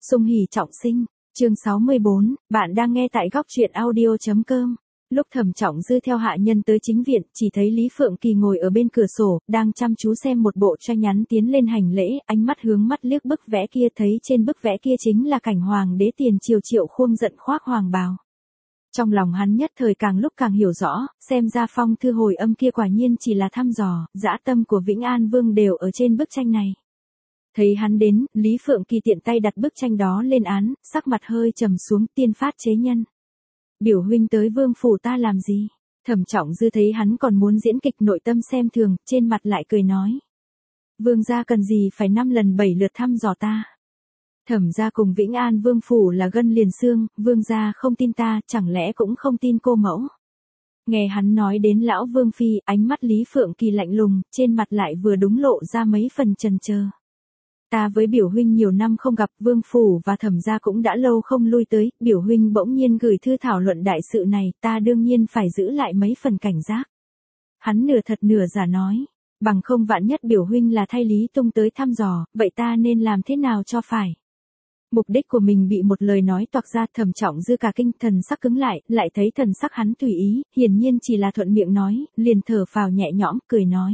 Sung hỉ trọng sinh, chương 64, bạn đang nghe tại góc truyện audio.com. Lúc Thẩm Trọng Dư theo hạ nhân tới chính viện, chỉ thấy Lý Phượng Kỳ ngồi ở bên cửa sổ, đang chăm chú xem một bộ tranh nhắn tiến lên hành lễ, ánh mắt hướng mắt liếc bức vẽ kia, thấy trên bức vẽ kia chính là cảnh hoàng đế tiền triều Triệu Khuông giận khoác hoàng bào. Trong lòng hắn nhất thời càng lúc càng hiểu rõ, xem ra phong thư hồi âm kia quả nhiên chỉ là thăm dò, dã tâm của Vĩnh An Vương đều ở trên bức tranh này. Thấy hắn đến, Lý Phượng Kỳ tiện tay đặt bức tranh đó lên án, sắc mặt hơi trầm xuống, tiên phát chế nhân. Biểu huynh tới vương phủ ta làm gì? Thẩm Trọng Dư thấy hắn còn muốn diễn kịch, nội tâm xem thường, trên mặt lại cười nói. Vương gia cần gì phải 5 lần 7 lượt thăm dò ta? Thẩm gia cùng Vĩnh An Vương phủ là gân liền xương, vương gia không tin ta, chẳng lẽ cũng không tin cô mẫu? Nghe hắn nói đến lão Vương phi, ánh mắt Lý Phượng Kỳ lạnh lùng, trên mặt lại vừa đúng lộ ra mấy phần chần chờ. Ta với biểu huynh nhiều năm không gặp, vương phủ và thẩm gia cũng đã lâu không lui tới, biểu huynh bỗng nhiên gửi thư thảo luận đại sự này, ta đương nhiên phải giữ lại mấy phần cảnh giác. Hắn nửa thật nửa giả nói, bằng không vạn nhất biểu huynh là thay Lý Tung tới thăm dò, vậy ta nên làm thế nào cho phải? Mục đích của mình bị một lời nói toạc ra, Thẩm Trọng Dư cả kinh, thần sắc cứng lại thấy thần sắc hắn tùy ý, hiển nhiên chỉ là thuận miệng nói, liền thở phào nhẹ nhõm, cười nói.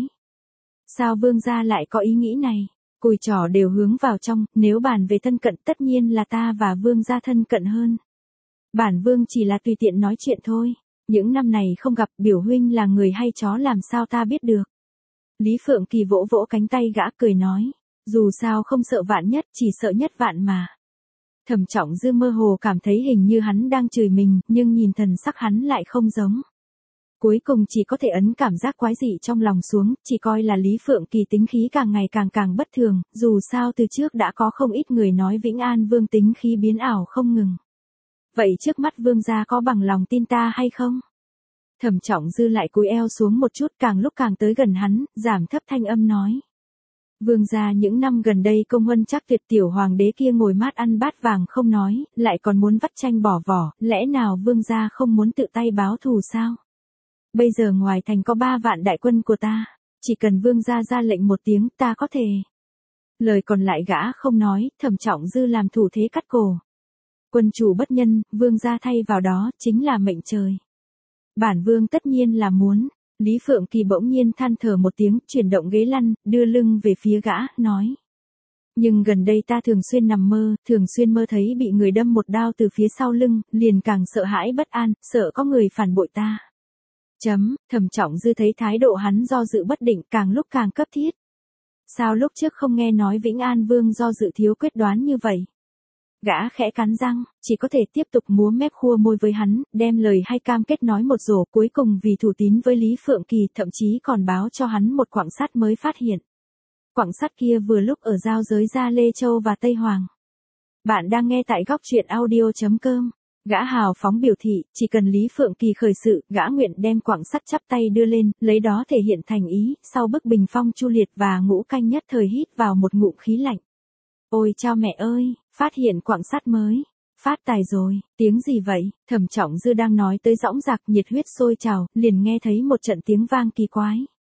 Sao vương gia lại có ý nghĩ này? Cùi trỏ đều hướng vào trong, nếu bàn về thân cận tất nhiên là ta và vương gia thân cận hơn. Bản vương chỉ là tùy tiện nói chuyện thôi, những năm này không gặp, biểu huynh là người hay chó làm sao ta biết được. Lý Phượng Kỳ vỗ vỗ cánh tay gã, cười nói, dù sao không sợ vạn nhất, chỉ sợ nhất vạn mà. Thẩm Trọng Dư mơ hồ cảm thấy hình như hắn đang chửi mình, nhưng nhìn thần sắc hắn lại không giống. Cuối cùng chỉ có thể ấn cảm giác quái dị trong lòng xuống, chỉ coi là Lý Phượng Kỳ tính khí càng ngày càng bất thường, dù sao từ trước đã có không ít người nói Vĩnh An Vương tính khí biến ảo không ngừng. Vậy trước mắt vương gia có bằng lòng tin ta hay không? Thẩm Trọng Dư lại cúi eo xuống một chút, càng lúc càng tới gần hắn, giảm thấp thanh âm nói. Vương gia những năm gần đây công huân chắc tuyệt, tiểu hoàng đế kia ngồi mát ăn bát vàng không nói, lại còn muốn vắt tranh bỏ vỏ, lẽ nào vương gia không muốn tự tay báo thù sao? Bây giờ ngoài thành có 3 vạn đại quân của ta, chỉ cần vương gia ra lệnh một tiếng ta có thể. Lời còn lại gã không nói, Thẩm Trọng Dư làm thủ thế cắt cổ. Quân chủ bất nhân, vương gia thay vào đó, chính là mệnh trời. Bản vương tất nhiên là muốn. Lý Phượng Kỳ bỗng nhiên than thở một tiếng, chuyển động ghế lăn, đưa lưng về phía gã, nói. Nhưng gần đây ta thường xuyên nằm mơ, thường xuyên mơ thấy bị người đâm một đao từ phía sau lưng, liền càng sợ hãi bất an, sợ có người phản bội ta. Thẩm Trọng Dư thấy thái độ hắn do dự bất định, càng lúc càng cấp thiết. Sao lúc trước không nghe nói Vĩnh An Vương do dự thiếu quyết đoán như vậy? Gã khẽ cắn răng, chỉ có thể tiếp tục múa mép khua môi với hắn, đem lời hay cam kết nói một rổ, cuối cùng vì thủ tín với Lý Phượng Kỳ thậm chí còn báo cho hắn một quặng sắt mới phát hiện. Quặng sắt kia vừa lúc ở giao giới Gia Lê Châu và Tây Hoàng. Bạn đang nghe tại góc truyện audio.com. Gã hào phóng biểu thị, chỉ cần Lý Phượng Kỳ khởi sự, gã nguyện đem quặng sắt chắp tay đưa lên, lấy đó thể hiện thành ý, sau bức bình phong Chu Liệt và Ngũ Canh nhất thời hít vào một ngụm khí lạnh. Ôi chao mẹ ơi, phát hiện quặng sắt mới, phát tài rồi, tiếng gì vậy? Thẩm Trọng Dư đang nói tới dõng dạc, nhiệt huyết sôi trào, liền nghe thấy một trận tiếng vang kỳ quái.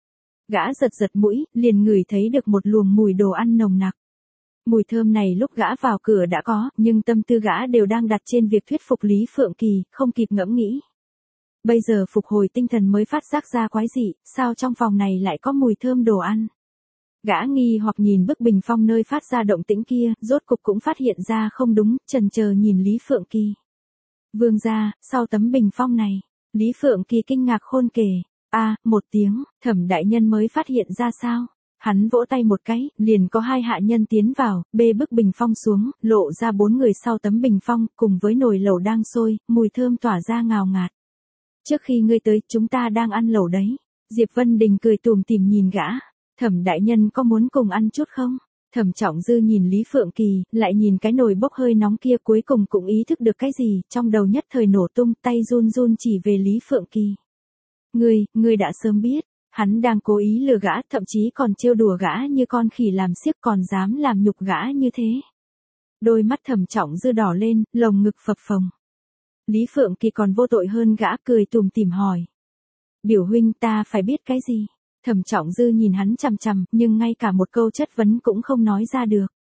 Gã giật mũi, liền ngửi thấy được một luồng mùi đồ ăn nồng nặc. Mùi thơm này lúc gã vào cửa đã có, nhưng tâm tư gã đều đang đặt trên việc thuyết phục Lý Phượng Kỳ, không kịp ngẫm nghĩ. Bây giờ phục hồi tinh thần mới phát giác ra quái dị, sao trong phòng này lại có mùi thơm đồ ăn. Gã nghi hoặc nhìn bức bình phong nơi phát ra động tĩnh kia, rốt cục cũng phát hiện ra không đúng, chần chờ nhìn Lý Phượng Kỳ. Vương gia, sau tấm bình phong này, Lý Phượng Kỳ kinh ngạc khôn kể. Một tiếng, Thẩm đại nhân mới phát hiện ra sao? Hắn vỗ tay một cái, liền có 2 hạ nhân tiến vào, bê bức bình phong xuống, lộ ra 4 người sau tấm bình phong, cùng với nồi lẩu đang sôi, mùi thơm tỏa ra ngào ngạt. Trước khi ngươi tới, chúng ta đang ăn lẩu đấy. Diệp Vân Đình cười tủm tỉm nhìn gã. Thẩm đại nhân có muốn cùng ăn chút không? Thẩm Trọng Dư nhìn Lý Phượng Kỳ, lại nhìn cái nồi bốc hơi nóng kia, cuối cùng cũng ý thức được cái gì, trong đầu nhất thời nổ tung, tay run run chỉ về Lý Phượng Kỳ. Ngươi đã sớm biết. Hắn đang cố ý lừa gã, thậm chí còn trêu đùa gã như con khỉ làm xiếc, còn dám làm nhục gã như thế. Đôi mắt Thẩm Trọng Dư đỏ lên, lồng ngực phập phồng. Lý Phượng Kỳ còn vô tội hơn gã, cười tủm tỉm hỏi. Biểu huynh, ta phải biết cái gì? Thẩm Trọng Dư nhìn hắn chằm chằm, nhưng ngay cả một câu chất vấn cũng không nói ra được.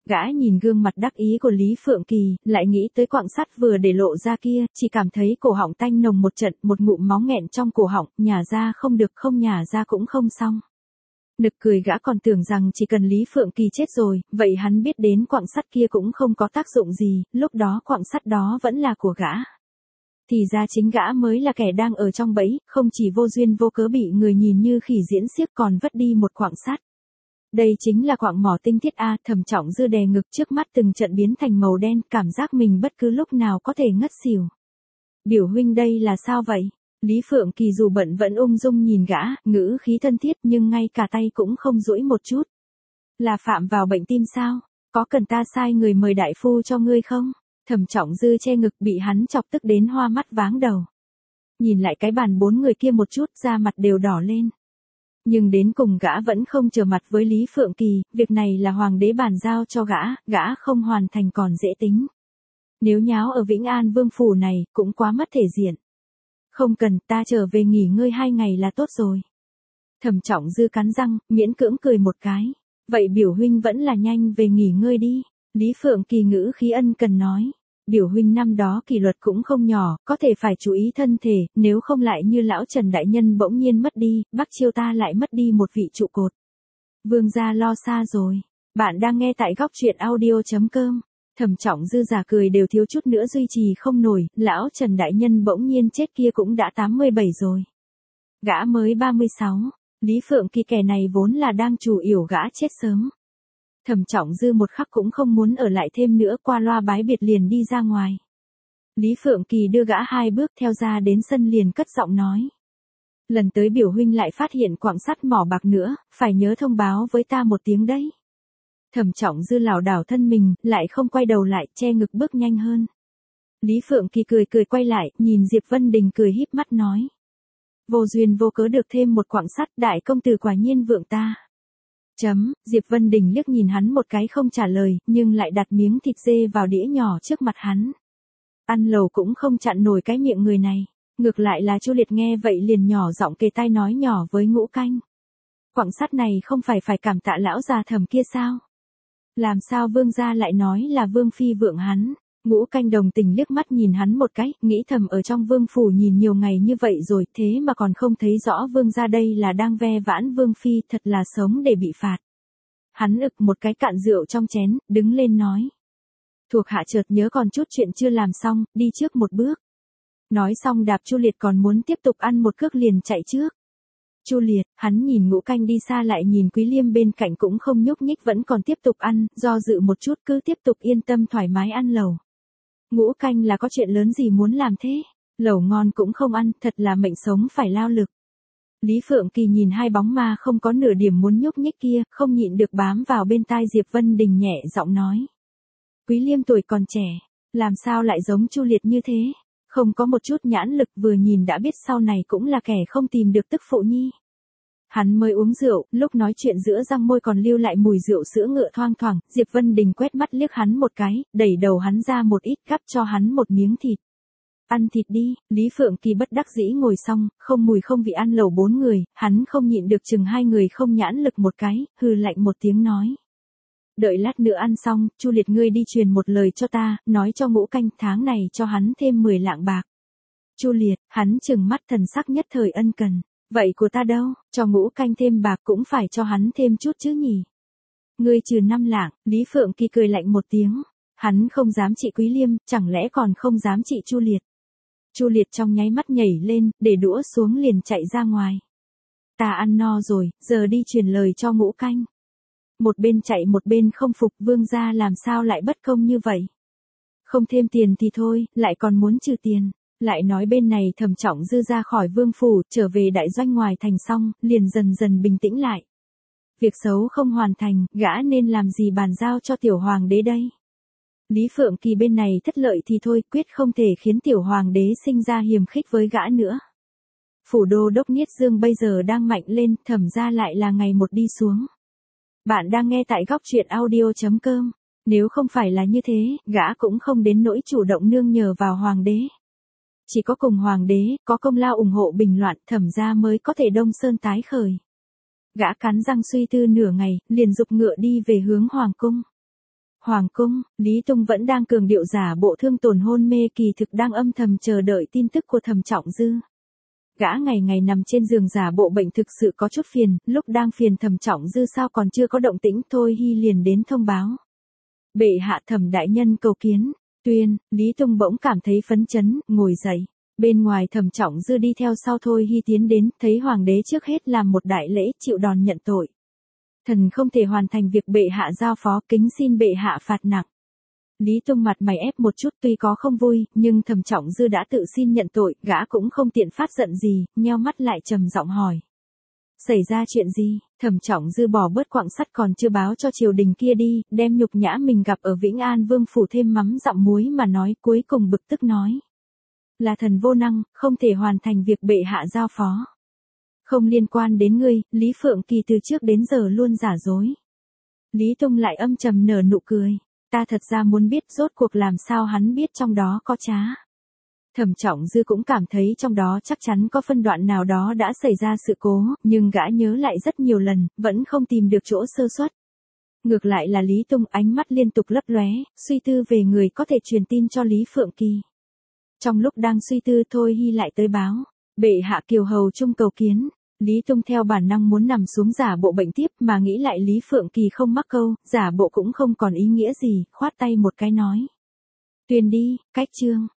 Gã nhìn gương mặt đắc ý của Lý Phượng Kỳ, lại nghĩ tới quặng sắt vừa để lộ ra kia, chỉ cảm thấy cổ họng tanh nồng một trận, một ngụm máu nghẹn trong cổ họng, nhả ra không được, không nhả ra cũng không xong. Nực cười, gã còn tưởng rằng chỉ cần Lý Phượng Kỳ chết rồi, vậy hắn biết đến quặng sắt kia cũng không có tác dụng gì, lúc đó quặng sắt đó vẫn là của gã. Thì ra chính gã mới là kẻ đang ở trong bẫy, không chỉ vô duyên vô cớ bị người nhìn như khỉ diễn xiếc còn vất đi một quặng sắt. Đây chính là quặng mỏ tinh thiết a. Thẩm Trọng Dư đè ngực, trước mắt từng trận biến thành màu đen, cảm giác mình bất cứ lúc nào có thể ngất xỉu. Biểu huynh đây là sao vậy? Lý Phượng Kỳ dù bận vẫn ung dung nhìn gã, ngữ khí thân thiết nhưng ngay cả tay cũng không duỗi một chút. Là phạm vào bệnh tim sao? Có cần ta sai người mời đại phu cho ngươi không? Thẩm Trọng Dư che ngực, bị hắn chọc tức đến hoa mắt váng đầu. Nhìn lại cái bàn 4 người kia một chút, da mặt đều đỏ lên. Nhưng đến cùng gã vẫn không trở mặt với Lý Phượng Kỳ, việc này là hoàng đế bàn giao cho gã không hoàn thành còn dễ tính. Nếu nháo ở Vĩnh An Vương phủ này, cũng quá mất thể diện. Không cần, ta trở về nghỉ ngơi 2 ngày là tốt rồi. Thẩm Trọng Dư cắn răng, miễn cưỡng cười một cái. Vậy biểu huynh vẫn là nhanh về nghỉ ngơi đi. Lý Phượng Kỳ ngữ khí ân cần nói. Biểu huynh năm đó kỷ luật cũng không nhỏ, có thể phải chú ý thân thể, nếu không lại như lão Trần đại nhân bỗng nhiên mất đi, Bắc Chiêu ta lại mất đi một vị trụ cột. Vương gia lo xa rồi. Bạn đang nghe tại góc truyện audio.com. Thẩm Trọng Dư giả cười đều thiếu chút nữa duy trì không nổi, lão Trần đại nhân bỗng nhiên chết kia cũng đã 87 rồi. Gã mới 36, Lý Phượng Kỳ kẻ này vốn là đang chủ yểu gã chết sớm. Thẩm Trọng Dư một khắc cũng không muốn ở lại thêm nữa, qua loa bái biệt liền đi ra ngoài. Lý Phượng Kỳ đưa gã 2 bước theo ra đến sân liền cất giọng nói. Lần tới biểu huynh lại phát hiện quặng sắt mỏ bạc nữa, phải nhớ thông báo với ta một tiếng đấy. Thẩm Trọng Dư lảo đảo thân mình, lại không quay đầu lại, che ngực bước nhanh hơn. Lý Phượng Kỳ cười quay lại, nhìn Diệp Vân Đình cười híp mắt nói. Vô duyên vô cớ được thêm một quặng sắt, đại công tử quả nhiên vượng ta. Diệp Vân Đình liếc nhìn hắn một cái không trả lời, nhưng lại đặt miếng thịt dê vào đĩa nhỏ trước mặt hắn. Ăn lẩu cũng không chặn nổi cái miệng người này. Ngược lại là Chu Liệt nghe vậy liền nhỏ giọng kề tai nói nhỏ với Ngũ Canh. Quặng sắt này không phải cảm tạ lão già Thẩm kia sao? Làm sao vương gia lại nói là vương phi vượng hắn? Ngũ Canh đồng tình liếc mắt nhìn hắn một cái, nghĩ thầm ở trong vương phủ nhìn nhiều ngày như vậy rồi, thế mà còn không thấy rõ vương gia đây là đang ve vãn vương phi, thật là sống để bị phạt. Hắn ực một cái cạn rượu trong chén, đứng lên nói. Thuộc hạ chợt nhớ còn chút chuyện chưa làm xong, đi trước một bước. Nói xong đạp Chu Liệt còn muốn tiếp tục ăn một cước liền chạy trước. Chu Liệt, hắn nhìn Ngũ Canh đi xa lại nhìn Quý Liêm bên cạnh cũng không nhúc nhích vẫn còn tiếp tục ăn, do dự một chút cứ tiếp tục yên tâm thoải mái ăn lẩu. Ngũ Canh là có chuyện lớn gì muốn làm thế? Lẩu ngon cũng không ăn, thật là mệnh sống phải lao lực. Lý Phượng Kỳ nhìn hai bóng ma không có nửa điểm muốn nhúc nhích kia, không nhịn được bám vào bên tai Diệp Vân Đình nhẹ giọng nói. Quý Liêm tuổi còn trẻ, làm sao lại giống Chu Liệt như thế? Không có một chút nhãn lực, vừa nhìn đã biết sau này cũng là kẻ không tìm được tức phụ nhi. Hắn mới uống rượu, lúc nói chuyện giữa răng môi còn lưu lại mùi rượu sữa ngựa thoang thoảng, Diệp Vân Đình quét mắt liếc hắn một cái, đẩy đầu hắn ra một ít, gắp cho hắn một miếng thịt. Ăn thịt đi. Lý Phượng Kỳ bất đắc dĩ ngồi xong, không mùi không vị ăn lẩu 4 người, hắn không nhịn được chừng 2 người không nhãn lực một cái, hừ lạnh một tiếng nói. Đợi lát nữa ăn xong, Chu Liệt ngươi đi truyền một lời cho ta, nói cho Ngũ Canh tháng này cho hắn thêm 10 lạng bạc. Chu Liệt, hắn chừng mắt thần sắc nhất thời ân cần. Vậy của ta đâu, cho Ngũ Canh thêm bạc cũng phải cho hắn thêm chút chứ nhỉ. Ngươi trừ 5 lạng, Lý Phượng Kỳ cười lạnh một tiếng. Hắn không dám trị Quý Liêm, chẳng lẽ còn không dám trị Chu Liệt. Chu Liệt trong nháy mắt nhảy lên, để đũa xuống liền chạy ra ngoài. Ta ăn no rồi, giờ đi truyền lời cho Ngũ Canh. Một bên chạy một bên không phục, vương gia làm sao lại bất công như vậy. Không thêm tiền thì thôi, lại còn muốn trừ tiền. Lại nói bên này Thẩm Trọng Dư ra khỏi vương phủ, trở về đại doanh ngoài thành xong, liền dần dần bình tĩnh lại. Việc xấu không hoàn thành, gã nên làm gì bàn giao cho tiểu hoàng đế đây? Lý Phượng Kỳ bên này thất lợi thì thôi, quyết không thể khiến tiểu hoàng đế sinh ra hiềm khích với gã nữa. Phủ đô đốc Niết Dương bây giờ đang mạnh lên, Thẩm gia lại là ngày một đi xuống. Bạn đang nghe tại góc truyện audio.com. Nếu không phải là như thế, gã cũng không đến nỗi chủ động nương nhờ vào hoàng đế. Chỉ có cùng hoàng đế, có công lao ủng hộ bình loạn, Thẩm gia mới có thể đông sơn tái khởi. Gã cắn răng suy tư nửa ngày, liền giục ngựa đi về hướng hoàng cung. Hoàng cung, Lý Tung vẫn đang cường điệu giả bộ thương tổn hôn mê, kỳ thực đang âm thầm chờ đợi tin tức của Thẩm Trọng Dư. Gã ngày ngày nằm trên giường giả bộ bệnh thực sự có chút phiền, lúc đang phiền Thẩm Trọng Dư sao còn chưa có động tĩnh, Thôi Hy liền đến thông báo. Bệ hạ, Thẩm đại nhân cầu kiến. Tuyên, Lý Tung bỗng cảm thấy phấn chấn, ngồi dậy. Bên ngoài Thẩm Trọng Dư đi theo sau Thôi Hy tiến đến, thấy hoàng đế trước hết làm một đại lễ, chịu đòn nhận tội. Thần không thể hoàn thành việc bệ hạ giao phó, kính xin bệ hạ phạt nặng. Lý Tung mặt mày ép một chút, tuy có không vui, nhưng Thẩm Trọng Dư đã tự xin nhận tội, gã cũng không tiện phát giận gì, nheo mắt lại trầm giọng hỏi. Xảy ra chuyện gì? Thẩm Trọng Dư bỏ bớt quặng sắt còn chưa báo cho triều đình kia đi, đem nhục nhã mình gặp ở Vĩnh An Vương phủ thêm mắm dặm muối mà nói, cuối cùng bực tức nói. Là thần vô năng, không thể hoàn thành việc bệ hạ giao phó. Không liên quan đến ngươi, Lý Phượng Kỳ từ trước đến giờ luôn giả dối. Lý Tung lại âm trầm nở nụ cười. Ta thật ra muốn biết rốt cuộc làm sao hắn biết trong đó có trá. Thẩm Trọng Dư cũng cảm thấy trong đó chắc chắn có phân đoạn nào đó đã xảy ra sự cố, nhưng gã nhớ lại rất nhiều lần, vẫn không tìm được chỗ sơ suất. Ngược lại là Lý Tung ánh mắt liên tục lấp lóe, suy tư về người có thể truyền tin cho Lý Phượng Kỳ. Trong lúc đang suy tư Thôi Hy lại tới báo. Bệ hạ Kiều hầu trung cầu kiến. Lý Tung theo bản năng muốn nằm xuống giả bộ bệnh tiếp mà nghĩ lại Lý Phượng Kỳ không mắc câu, giả bộ cũng không còn ý nghĩa gì, khoát tay một cái nói. Tuyên đi, cách chương.